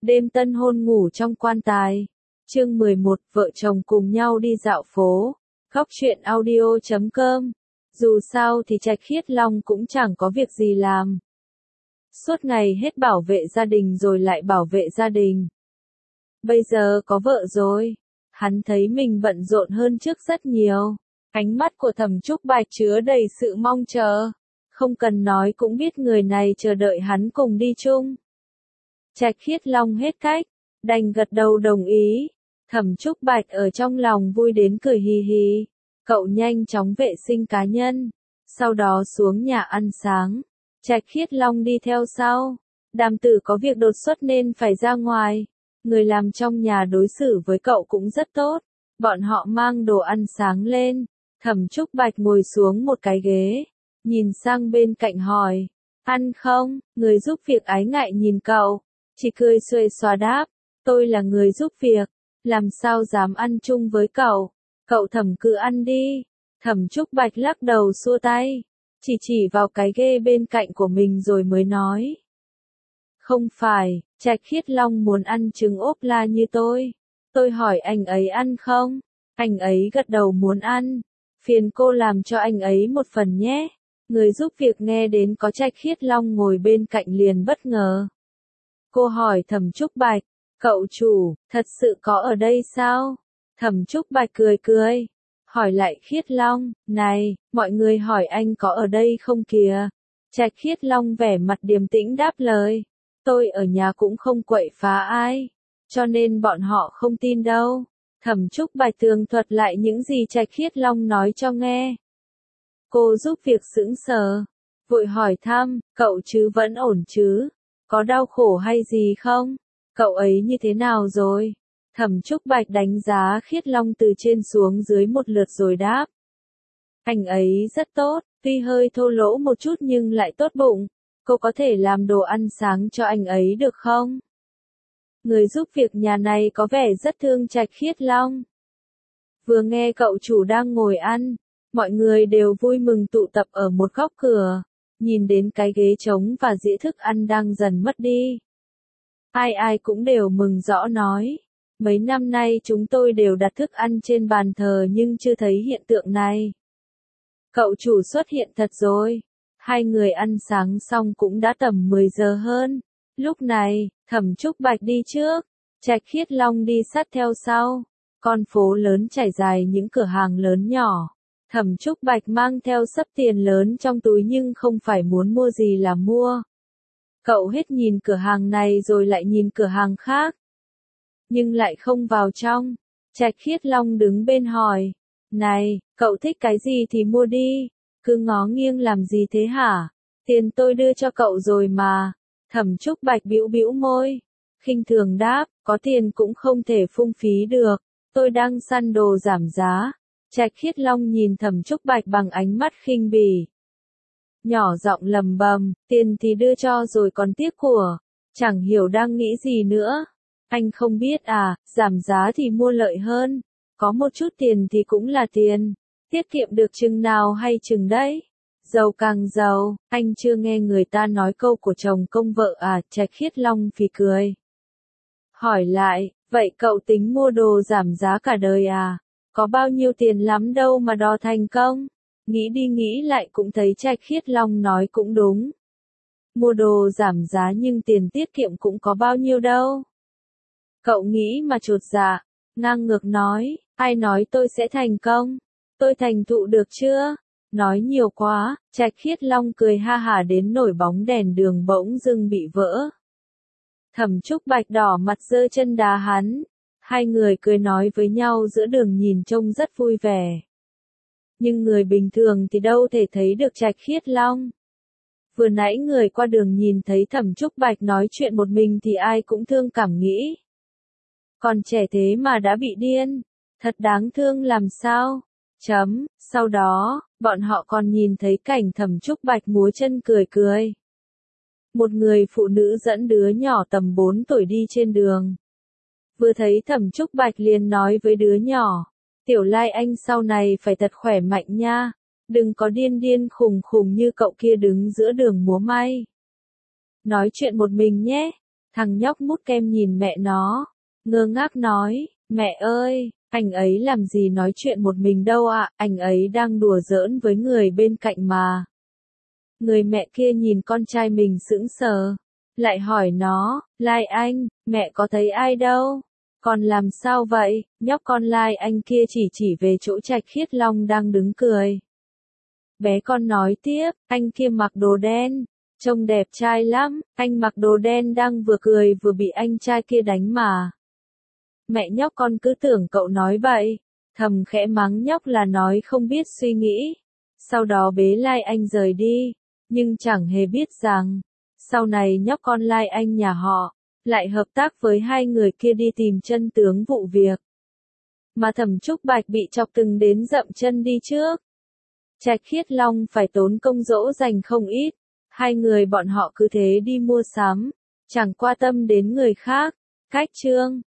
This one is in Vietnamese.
Đêm tân hôn ngủ trong quan tài. Chương 11, vợ chồng cùng nhau đi dạo phố. Góc truyện audio.com. Dù sao thì Trạch Khiết Long cũng chẳng có việc gì làm. Suốt ngày hết bảo vệ gia đình rồi lại bảo vệ gia đình. Bây giờ có vợ rồi, hắn thấy mình bận rộn hơn trước rất nhiều. Ánh mắt của Thẩm Trúc Bạch chứa đầy sự mong chờ. Không cần nói cũng biết người này chờ đợi hắn cùng đi chung. Trạch Khiết Long hết cách, đành gật đầu đồng ý. Thẩm Trúc Bạch ở trong lòng vui đến cười hì hì. Cậu nhanh chóng vệ sinh cá nhân, sau đó xuống nhà ăn sáng. Trạch Khiết Long đi theo sau. Đàm Tử có việc đột xuất nên phải ra ngoài. Người làm trong nhà đối xử với cậu cũng rất tốt. Bọn họ mang đồ ăn sáng lên. Thẩm Trúc Bạch ngồi xuống một cái ghế, nhìn sang bên cạnh hỏi, ăn không? Người giúp việc ái ngại nhìn cậu, chỉ cười xuề xòa đáp, tôi là người giúp việc, làm sao dám ăn chung với cậu? Cậu Thẩm cứ ăn đi. Thẩm Trúc Bạch lắc đầu xua tay, chỉ vào cái ghế bên cạnh của mình rồi mới nói. Không phải, Trạch Khiết Long muốn ăn trứng ốp la như tôi. Tôi hỏi anh ấy ăn không? Anh ấy gật đầu muốn ăn. Phiền cô làm cho anh ấy một phần nhé. Người giúp việc nghe đến có Trạch Khiết Long ngồi bên cạnh liền bất ngờ. Cô hỏi Thẩm Trúc Bạch, cậu chủ, thật sự có ở đây sao? Thẩm Trúc Bạch cười cười, hỏi lại Khiết Long, này, mọi người hỏi anh có ở đây không kìa? Trạch Khiết Long vẻ mặt điềm tĩnh đáp lời, tôi ở nhà cũng không quậy phá ai, cho nên bọn họ không tin đâu. Thẩm Trúc Bạch tường thuật lại những gì Trạch Khiết Long nói cho nghe. Cô giúp việc sững sờ, vội hỏi thăm, cậu chứ vẫn ổn chứ? Có đau khổ hay gì không? Cậu ấy như thế nào rồi? Thẩm Trúc Bạch đánh giá Khiết Long từ trên xuống dưới một lượt rồi đáp. Anh ấy rất tốt, tuy hơi thô lỗ một chút nhưng lại tốt bụng. Cô có thể làm đồ ăn sáng cho anh ấy được không? Người giúp việc nhà này có vẻ rất thương Trạch Khiết Long. Vừa nghe cậu chủ đang ngồi ăn, mọi người đều vui mừng tụ tập ở một góc cửa, nhìn đến cái ghế trống và dĩa thức ăn đang dần mất đi. Ai cũng đều mừng rõ nói, mấy năm nay chúng tôi đều đặt thức ăn trên bàn thờ nhưng chưa thấy hiện tượng này. Cậu chủ xuất hiện thật rồi. Hai người ăn sáng xong cũng đã tầm 10 giờ hơn. Lúc này, Thẩm Trúc Bạch đi trước, Trạch Khiết Long đi sát theo sau. Con phố lớn trải dài những cửa hàng lớn nhỏ. Thẩm Trúc Bạch mang theo xấp tiền lớn trong túi nhưng không phải muốn mua gì là mua. Cậu hết nhìn cửa hàng này rồi lại nhìn cửa hàng khác, nhưng lại không vào trong. Trạch Khiết Long đứng bên hỏi, này, cậu thích cái gì thì mua đi, cứ ngó nghiêng làm gì thế hả? Tiền tôi đưa cho cậu rồi mà. Thẩm Trúc Bạch bĩu bĩu môi, khinh thường đáp, có tiền cũng không thể phung phí được, tôi đang săn đồ giảm giá. Trạch Khiết Long nhìn Thẩm Trúc Bạch bằng ánh mắt khinh bỉ, nhỏ giọng lầm bầm, tiền thì đưa cho rồi còn tiếc của, chẳng hiểu đang nghĩ gì nữa. Anh không biết à, giảm giá thì mua lợi hơn, có một chút tiền thì cũng là tiền, tiết kiệm được chừng nào hay chừng đấy. Giàu càng giàu, anh chưa nghe người ta nói câu của chồng công vợ à? Trạch Khiết Long phì cười. Hỏi lại, vậy cậu tính mua đồ giảm giá cả đời à? Có bao nhiêu tiền lắm đâu mà đo thành công? Nghĩ đi nghĩ lại cũng thấy Trạch Khiết Long nói cũng đúng. Mua đồ giảm giá nhưng tiền tiết kiệm cũng có bao nhiêu đâu. Cậu nghĩ mà chột dạ, ngang ngược nói, ai nói tôi sẽ thành công? Tôi thành thụ được chưa? Nói nhiều quá. Trạch Khiết Long cười ha hả đến nổi bóng đèn đường bỗng dưng bị vỡ. Thẩm Trúc Bạch đỏ mặt giơ chân đá hắn. Hai người cười nói với nhau giữa đường nhìn trông rất vui vẻ. Nhưng người bình thường thì đâu thể thấy được Trạch Khiết Long. Vừa nãy người qua đường nhìn thấy Thẩm Trúc Bạch nói chuyện một mình thì ai cũng thương cảm nghĩ. Còn trẻ thế mà đã bị điên. Thật đáng thương làm sao? Sau đó, bọn họ còn nhìn thấy cảnh Thẩm Trúc Bạch múa chân cười cười. Một người phụ nữ dẫn đứa nhỏ tầm 4 tuổi đi trên đường. Vừa thấy Thẩm Trúc Bạch liền nói với đứa nhỏ, Tiểu Lai anh sau này phải thật khỏe mạnh nha, đừng có điên điên khùng khùng như cậu kia đứng giữa đường múa may. Nói chuyện một mình nhé. Thằng nhóc mút kem nhìn mẹ nó, ngơ ngác nói, mẹ ơi, anh ấy làm gì nói chuyện một mình đâu ạ, anh ấy đang đùa giỡn với người bên cạnh mà. Người mẹ kia nhìn con trai mình sững sờ, lại hỏi nó, Lai Anh, mẹ có thấy ai đâu? Con làm sao vậy? Nhóc con Lai Anh kia chỉ về chỗ Trạch Khiết Long đang đứng cười. Bé con nói tiếp, anh kia mặc đồ đen, trông đẹp trai lắm, anh mặc đồ đen đang vừa cười vừa bị anh trai kia đánh mà. Mẹ nhóc con cứ tưởng cậu nói bậy, thầm khẽ mắng nhóc là nói không biết suy nghĩ. Sau đó bế Lai Anh rời đi, nhưng chẳng hề biết rằng, sau này nhóc con Lai Anh nhà họ, lại hợp tác với hai người kia đi tìm chân tướng vụ việc. Mà Thẩm Trúc Bạch bị chọc từng đến dậm chân đi trước. Trạch Khiết Long phải tốn công dỗ dành không ít, hai người bọn họ cứ thế đi mua sắm, chẳng quan tâm đến người khác. Cách chương